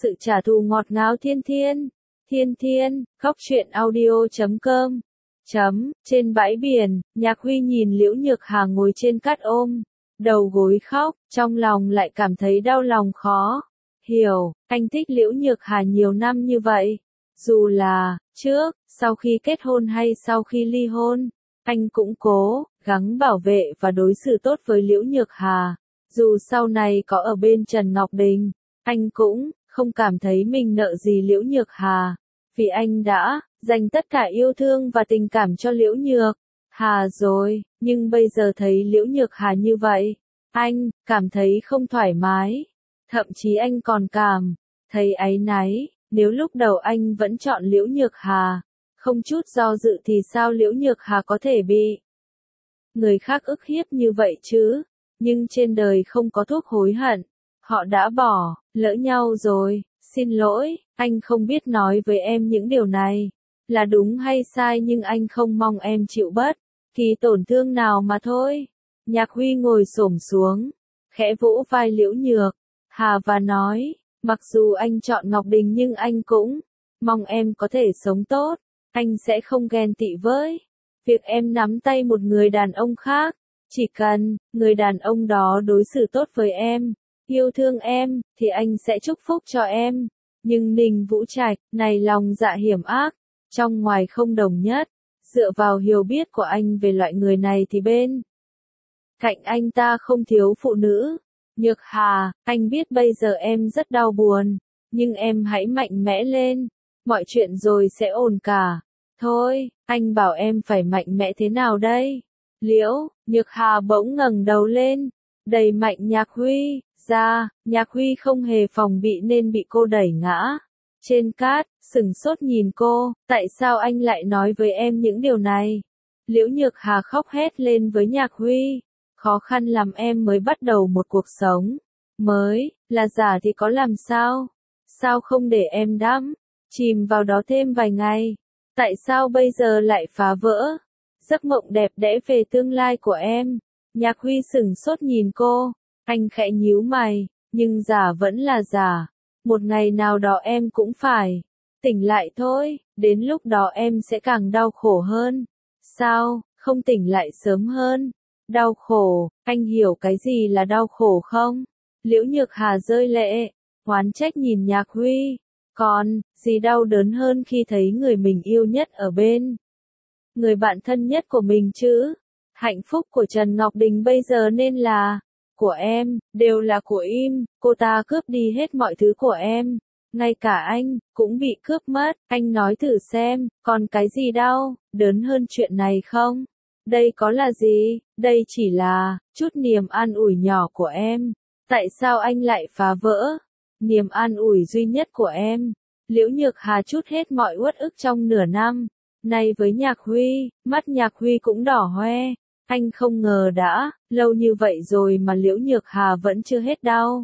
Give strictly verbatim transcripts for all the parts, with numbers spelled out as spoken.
Sự trả thù ngọt ngào thiên thiên. Thiên thiên, khóc chuyện audio chấm com. Chấm, trên bãi biển, Nhạc Huy nhìn Liễu Nhược Hà ngồi trên cát ôm đầu gối khóc, trong lòng lại cảm thấy đau lòng khó hiểu, anh thích Liễu Nhược Hà nhiều năm như vậy. Dù là, trước, sau khi kết hôn hay sau khi ly hôn, anh cũng cố gắng bảo vệ và đối xử tốt với Liễu Nhược Hà. Dù sau này có ở bên Trần Ngọc Đình, anh cũng không cảm thấy mình nợ gì Liễu Nhược Hà, vì anh đã dành tất cả yêu thương và tình cảm cho Liễu Nhược Hà rồi, nhưng bây giờ thấy Liễu Nhược Hà như vậy, anh cảm thấy không thoải mái, thậm chí anh còn cảm thấy áy náy, nếu lúc đầu anh vẫn chọn Liễu Nhược Hà, không chút do dự thì sao Liễu Nhược Hà có thể bị người khác ức hiếp như vậy chứ? Nhưng trên đời không có thuốc hối hận, họ đã bỏ lỡ nhau rồi, xin lỗi, anh không biết nói với em những điều này là đúng hay sai, nhưng anh không mong em chịu bất kỳ tổn thương nào mà thôi. Nhạc Huy ngồi xổm xuống, khẽ vỗ vai Liễu Nhược Hà và nói, mặc dù anh chọn Ngọc Đình nhưng anh cũng mong em có thể sống tốt, anh sẽ không ghen tị với việc em nắm tay một người đàn ông khác, chỉ cần người đàn ông đó đối xử tốt với em, yêu thương em, thì anh sẽ chúc phúc cho em. Nhưng Ninh Vũ Trạch, này lòng dạ hiểm ác, trong ngoài không đồng nhất, dựa vào hiểu biết của anh về loại người này thì bên cạnh anh ta không thiếu phụ nữ. Nhược Hà, anh biết bây giờ em rất đau buồn, nhưng em hãy mạnh mẽ lên, mọi chuyện rồi sẽ ổn cả. Thôi, anh bảo em phải mạnh mẽ thế nào đây? Liễu Nhược Hà bỗng ngẩng đầu lên, đẩy mạnh Nhạc Huy ra, Nhạc Huy không hề phòng bị nên bị cô đẩy ngã trên cát, sửng sốt nhìn cô, tại sao anh lại nói với em những điều này? Liễu Nhược Hà khóc hét lên với Nhạc Huy, khó khăn lắm em mới bắt đầu một cuộc sống mới, là giả thì có làm sao? Sao không để em đắm chìm vào đó thêm vài ngày? Tại sao bây giờ lại phá vỡ giấc mộng đẹp đẽ về tương lai của em? Nhạc Huy sửng sốt nhìn cô, anh khẽ nhíu mày, nhưng giả vẫn là giả, một ngày nào đó em cũng phải tỉnh lại thôi, đến lúc đó em sẽ càng đau khổ hơn. Sao, không tỉnh lại sớm hơn? Đau khổ, anh hiểu cái gì là đau khổ không? Liễu Nhược Hà rơi lệ, oán trách nhìn Nhạc Huy, còn gì đau đớn hơn khi thấy người mình yêu nhất ở bên người bạn thân nhất của mình chứ? Hạnh phúc của Trần Ngọc Đình bây giờ nên là của em, đều là của im, cô ta cướp đi hết mọi thứ của em, ngay cả anh cũng bị cướp mất, anh nói thử xem, còn cái gì đau đớn hơn chuyện này không? Đây có là gì? Đây chỉ là chút niềm an ủi nhỏ của em. Tại sao anh lại phá vỡ niềm an ủi duy nhất của em? Liễu Nhược Hà trút hết mọi uất ức trong nửa năm nay với Nhạc Huy, mắt Nhạc Huy cũng đỏ hoe. Anh không ngờ đã lâu như vậy rồi mà Liễu Nhược Hà vẫn chưa hết đau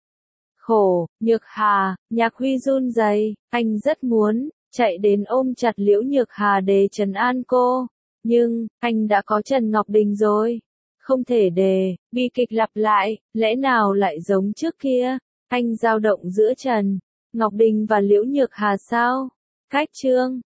khổ. Nhược Hà, Nhạc Huy run rẩy, anh rất muốn chạy đến ôm chặt Liễu Nhược Hà để trấn an cô, nhưng anh đã có Trần Ngọc Đình rồi, không thể để bi kịch lặp lại, lẽ nào lại giống trước kia? Anh dao động giữa Trần Ngọc Đình và Liễu Nhược Hà sao? Cách chương